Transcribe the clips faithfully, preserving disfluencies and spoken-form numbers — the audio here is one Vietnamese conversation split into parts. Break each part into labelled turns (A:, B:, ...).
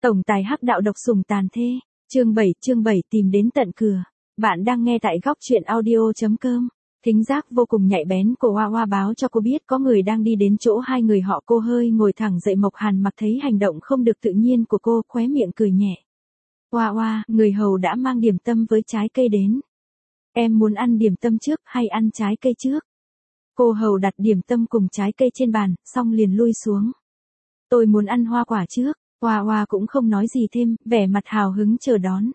A: Tổng tài hắc đạo độc sủng tàn thê. Chương bảy, chương bảy tìm đến tận cửa. Bạn đang nghe tại góc truyện audio chấm com. Thính giác vô cùng nhạy bén của Hoa Hoa báo cho cô biết có người đang đi đến chỗ hai người họ. Cô hơi ngồi thẳng dậy. Mộc Hàn Mặc thấy hành động không được tự nhiên của cô, khóe miệng cười nhẹ. Hoa Hoa, người hầu đã mang điểm tâm với trái cây đến. Em muốn ăn điểm tâm trước hay ăn trái cây trước? Cô hầu đặt điểm tâm cùng trái cây trên bàn, xong liền lui xuống. Tôi muốn ăn hoa quả trước. Hoa Hoa cũng không nói gì thêm, vẻ mặt hào hứng chờ đón.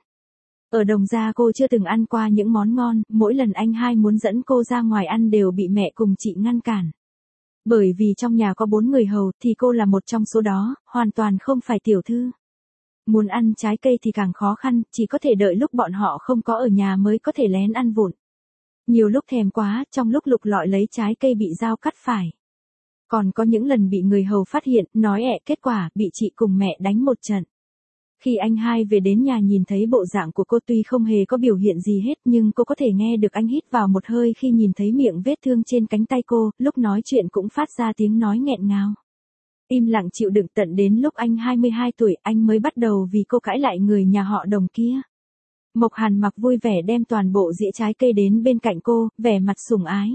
A: Ở Đồng Gia cô chưa từng ăn qua những món ngon, mỗi lần anh hai muốn dẫn cô ra ngoài ăn đều bị mẹ cùng chị ngăn cản. Bởi vì trong nhà có bốn người hầu thì cô là một trong số đó, hoàn toàn không phải tiểu thư. Muốn ăn trái cây thì càng khó khăn, chỉ có thể đợi lúc bọn họ không có ở nhà mới có thể lén ăn vụn. Nhiều lúc thèm quá, trong lúc lục lọi lấy trái cây bị dao cắt phải. Còn có những lần bị người hầu phát hiện, nói ẹ kết quả, bị chị cùng mẹ đánh một trận. Khi anh hai về đến nhà nhìn thấy bộ dạng của cô tuy không hề có biểu hiện gì hết nhưng cô có thể nghe được anh hít vào một hơi khi nhìn thấy miệng vết thương trên cánh tay cô, lúc nói chuyện cũng phát ra tiếng nói nghẹn ngào. Im lặng chịu đựng tận đến lúc anh hai mươi hai tuổi anh mới bắt đầu vì cô cãi lại người nhà họ Đồng kia. Mộc Hàn Mặc vui vẻ đem toàn bộ dĩa trái cây đến bên cạnh cô, vẻ mặt sủng ái.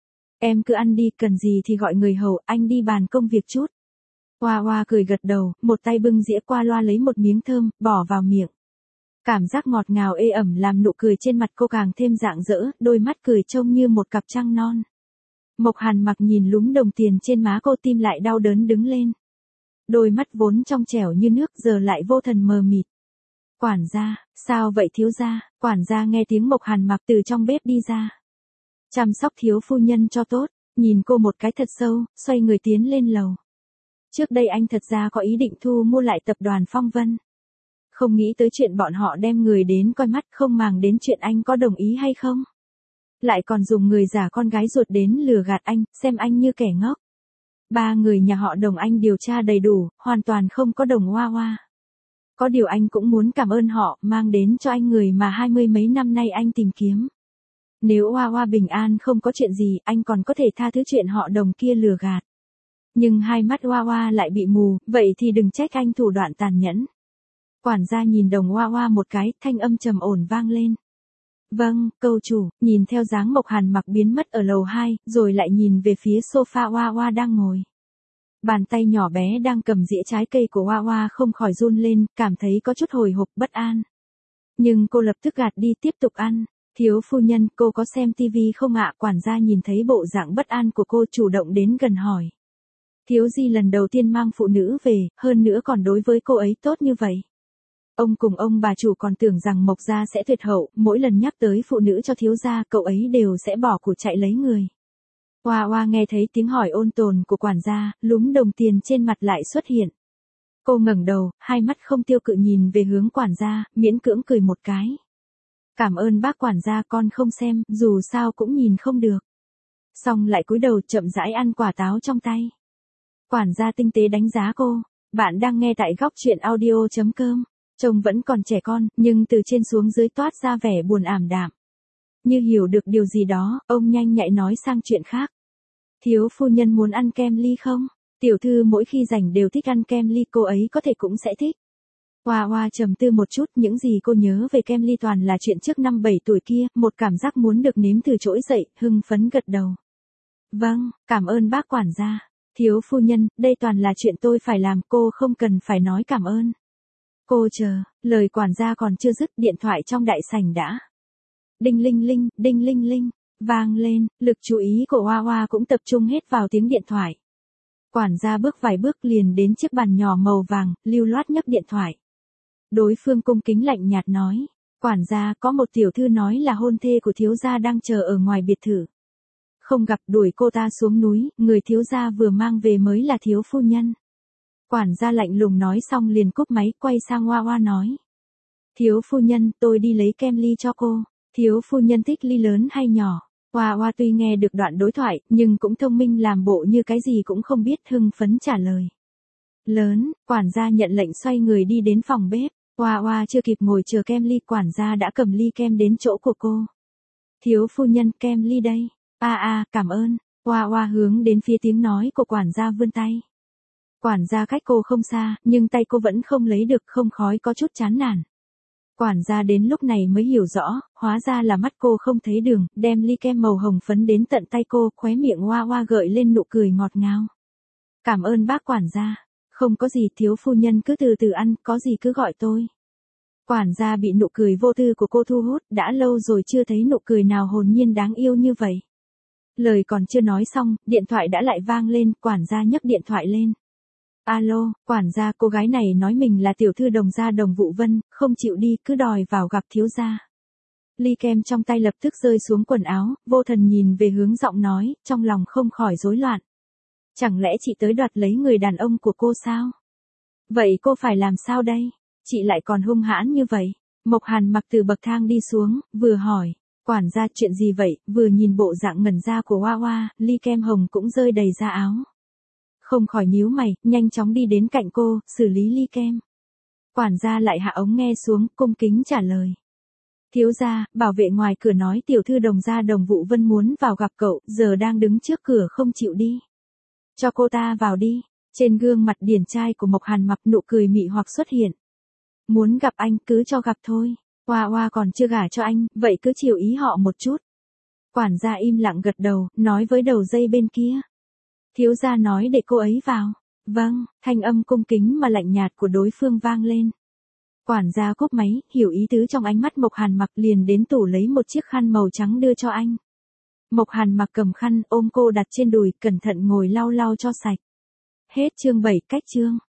A: Em cứ ăn đi, cần gì thì gọi người hầu, anh đi bàn công việc chút. Hoa Hoa cười gật đầu, một tay bưng dĩa qua loa lấy một miếng thơm, bỏ vào miệng. Cảm giác ngọt ngào ê ẩm làm nụ cười trên mặt cô càng thêm rạng rỡ, đôi mắt cười trông như một cặp trăng non. Mộc Hàn Mặc nhìn lúm đồng tiền trên má cô, tim lại đau đớn đứng lên. Đôi mắt vốn trong trẻo như nước giờ lại vô thần mờ mịt. Quản gia, sao vậy thiếu gia? Quản gia nghe tiếng Mộc Hàn Mặc từ trong bếp đi ra. Chăm sóc thiếu phu nhân cho tốt, nhìn cô một cái thật sâu, xoay người tiến lên lầu. Trước đây anh thật ra có ý định thu mua lại tập đoàn Phong Vân. Không nghĩ tới chuyện bọn họ đem người đến coi mắt, không màng đến chuyện anh có đồng ý hay không. Lại còn dùng người giả con gái ruột đến lừa gạt anh, xem anh như kẻ ngốc. Ba người nhà họ Đồng anh điều tra đầy đủ, hoàn toàn không có Đồng Hoa Hoa. Có điều anh cũng muốn cảm ơn họ, mang đến cho anh người mà hai mươi mấy năm nay anh tìm kiếm. Nếu Hoa Hoa bình an không có chuyện gì, anh còn có thể tha thứ chuyện họ Đồng kia lừa gạt. Nhưng hai mắt Hoa Hoa lại bị mù, vậy thì đừng trách anh thủ đoạn tàn nhẫn. Quản gia nhìn Đồng Hoa Hoa một cái, thanh âm trầm ổn vang lên. Vâng, câu chủ, nhìn theo dáng Mộc Hàn Mặc biến mất ở lầu hai, rồi lại nhìn về phía sofa Hoa Hoa đang ngồi. Bàn tay nhỏ bé đang cầm dĩa trái cây của Hoa Hoa không khỏi run lên, cảm thấy có chút hồi hộp bất an. Nhưng cô lập tức gạt đi tiếp tục ăn. Thiếu phu nhân, cô có xem tivi không ạ? Quản gia nhìn thấy bộ dạng bất an của cô chủ động đến gần hỏi. Thiếu Di lần đầu tiên mang phụ nữ về, hơn nữa còn đối với cô ấy tốt như vậy. Ông cùng ông bà chủ còn tưởng rằng Mộc gia sẽ tuyệt hậu, mỗi lần nhắc tới phụ nữ cho thiếu gia cậu ấy đều sẽ bỏ của chạy lấy người. Hoa Hoa nghe thấy tiếng hỏi ôn tồn của quản gia, lúm đồng tiền trên mặt lại xuất hiện. Cô ngẩng đầu, hai mắt không tiêu cự nhìn về hướng quản gia, miễn cưỡng cười một cái. Cảm ơn bác quản gia, con không xem, dù sao cũng nhìn không được. Xong lại cúi đầu chậm rãi ăn quả táo trong tay. Quản gia tinh tế đánh giá cô. Bạn đang nghe tại góc truyện audio chấm com. Trông vẫn còn trẻ con, nhưng từ trên xuống dưới toát ra vẻ buồn ảm đạm. Như hiểu được điều gì đó, ông nhanh nhạy nói sang chuyện khác. Thiếu phu nhân muốn ăn kem ly không? Tiểu thư mỗi khi rảnh đều thích ăn kem ly, cô ấy có thể cũng sẽ thích. Hoa Hoa trầm tư một chút, những gì cô nhớ về kem ly toàn là chuyện trước năm bảy tuổi kia, một cảm giác muốn được nếm từ trỗi dậy, hưng phấn gật đầu. Vâng, cảm ơn bác quản gia. Thiếu phu nhân, đây toàn là chuyện tôi phải làm, cô không cần phải nói cảm ơn. Cô chờ, lời quản gia còn chưa dứt, điện thoại trong đại sảnh đã. Đinh linh linh, đinh linh linh, vang lên, lực chú ý của Hoa Hoa cũng tập trung hết vào tiếng điện thoại. Quản gia bước vài bước liền đến chiếc bàn nhỏ màu vàng, lưu loát nhấc điện thoại. Đối phương cung kính lạnh nhạt nói, quản gia có một tiểu thư nói là hôn thê của thiếu gia đang chờ ở ngoài biệt thự. Không gặp đuổi cô ta xuống núi, người thiếu gia vừa mang về mới là thiếu phu nhân. Quản gia lạnh lùng nói xong liền cúp máy, quay sang Hoa Hoa nói. Thiếu phu nhân, tôi đi lấy kem ly cho cô. Thiếu phu nhân thích ly lớn hay nhỏ? Hoa Hoa tuy nghe được đoạn đối thoại, nhưng cũng thông minh làm bộ như cái gì cũng không biết, hưng phấn trả lời. Lớn, quản gia nhận lệnh xoay người đi đến phòng bếp. Hoa Hoa chưa kịp ngồi chờ kem ly, quản gia đã cầm ly kem đến chỗ của cô. Thiếu phu nhân, kem ly đây. A a, cảm ơn. Hoa Hoa hướng đến phía tiếng nói của quản gia vươn tay. Quản gia cách cô không xa, nhưng tay cô vẫn không lấy được, không khói có chút chán nản. Quản gia đến lúc này mới hiểu rõ, hóa ra là mắt cô không thấy đường, đem ly kem màu hồng phấn đến tận tay cô, khóe miệng hoa hoa gợi lên nụ cười ngọt ngào. Cảm ơn bác quản gia. Không có gì, thiếu phu nhân cứ từ từ ăn, có gì cứ gọi tôi. Quản gia bị nụ cười vô tư của cô thu hút, đã lâu rồi chưa thấy nụ cười nào hồn nhiên đáng yêu như vậy. Lời còn chưa nói xong, điện thoại đã lại vang lên, quản gia nhấc điện thoại lên. Alo, quản gia, cô gái này nói mình là tiểu thư Đồng gia Đồng Vũ Vân, không chịu đi, cứ đòi vào gặp thiếu gia. Ly kem trong tay lập tức rơi xuống quần áo, vô thần nhìn về hướng giọng nói, trong lòng không khỏi rối loạn. Chẳng lẽ chị tới đoạt lấy người đàn ông của cô sao? Vậy cô phải làm sao đây? Chị lại còn hung hãn như vậy. Mộc Hàn mặc từ bậc thang đi xuống, vừa hỏi, quản gia chuyện gì vậy, vừa nhìn bộ dạng ngẩn ra của Hoa Hoa, ly kem hồng cũng rơi đầy ra áo. Không khỏi nhíu mày, nhanh chóng đi đến cạnh cô, xử lý ly kem. Quản gia lại hạ ống nghe xuống, cung kính trả lời. Thiếu gia, bảo vệ ngoài cửa nói tiểu thư Đồng gia Đồng Vũ Vân muốn vào gặp cậu, giờ đang đứng trước cửa không chịu đi. Cho cô ta vào đi. Trên gương mặt điển trai của Mộc Hàn mặc nụ cười mị hoặc xuất hiện. Muốn gặp anh cứ cho gặp thôi. Hoa Hoa còn chưa gả cho anh, vậy cứ chiều ý họ một chút. Quản gia im lặng gật đầu, nói với đầu dây bên kia. Thiếu gia nói để cô ấy vào. Vâng, thanh âm cung kính mà lạnh nhạt của đối phương vang lên. Quản gia cúp máy, hiểu ý tứ trong ánh mắt Mộc Hàn mặc, liền đến tủ lấy một chiếc khăn màu trắng đưa cho anh. Mộc Hàn mặc cầm khăn, ôm cô đặt trên đùi, cẩn thận ngồi lau lau cho sạch. Hết chương bảy, cách chương.